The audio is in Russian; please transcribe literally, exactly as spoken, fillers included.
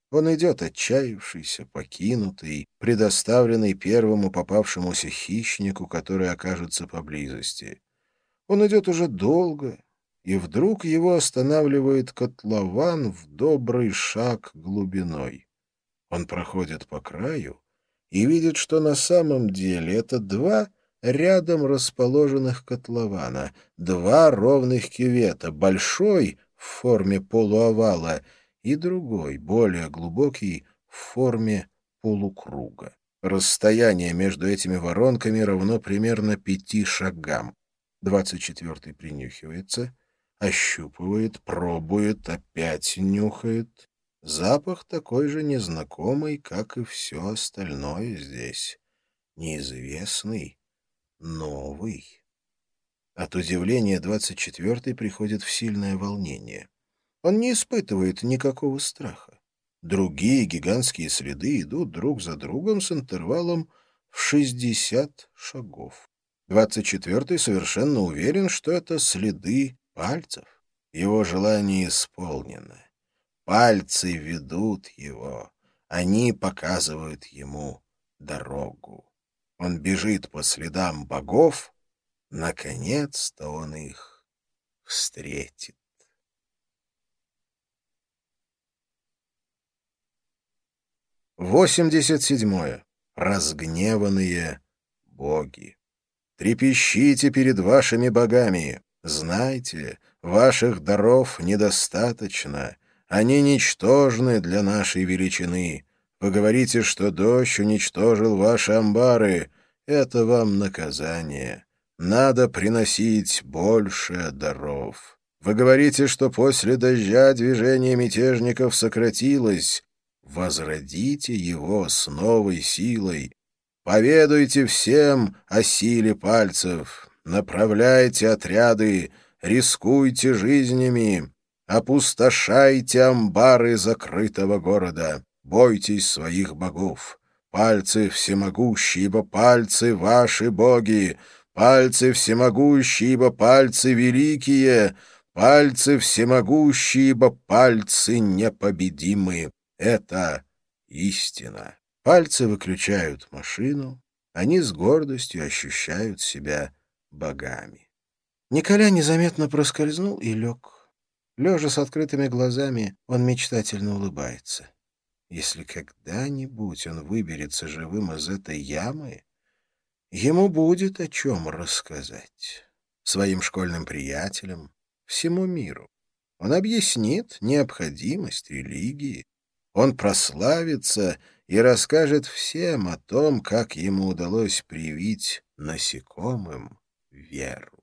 Он идет отчаявшийся, покинутый, предоставленный первому попавшемуся хищнику, который окажется поблизости. Он идет уже долго, и вдруг его останавливает котлован в добрый шаг глубиной. Он проходит по краю и видит, что на самом деле это два рядом расположенных котлована, два ровных кювета, большой в форме полуовала и другой, более глубокий, в форме полукруга. Расстояние между этими воронками равно примерно пяти шагам. Двадцать четвертый принюхивается, ощупывает, пробует, опять нюхает. Запах такой же незнакомый, как и все остальное здесь. Неизвестный, новый. От удивления двадцать четвертый приходит в сильное волнение. Он не испытывает никакого страха. Другие гигантские следы идут друг за другом с интервалом в шестьдесят шагов. Двадцать четвертый совершенно уверен, что это следы пальцев. Его желание исполнено. Пальцы ведут его. Они показывают ему дорогу. Он бежит по следам богов. Наконец-то он их встретит. восемьдесят седьмое. Разгневанные боги. Трепещите перед вашими богами. Знайте, ваших даров недостаточно. Они ничтожны для нашей величины. Вы говорите, что дождь уничтожил ваши амбары. Это вам наказание. Надо приносить больше даров. Вы говорите, что после дождя движение мятежников сократилось. Возродите его с новой силой. Поведуйте всем о силе пальцев. Направляйте отряды, рискуйте жизнями. Опустошайте амбары закрытого города. Бойтесь своих богов. Пальцы всемогущие, ибо пальцы ваши боги. Пальцы всемогущие, ибо пальцы великие. Пальцы всемогущие, ибо пальцы непобедимы. Это истина. Пальцы выключают машину. Они с гордостью ощущают себя богами. Николя незаметно проскользнул и лег. Лежа с открытыми глазами, он мечтательно улыбается. Если когда-нибудь он выберется живым из этой ямы, ему будет о чем рассказать. Своим школьным приятелям, всему миру. Он объяснит необходимость религии. Он прославится и расскажет всем о том, как ему удалось привить насекомым веру.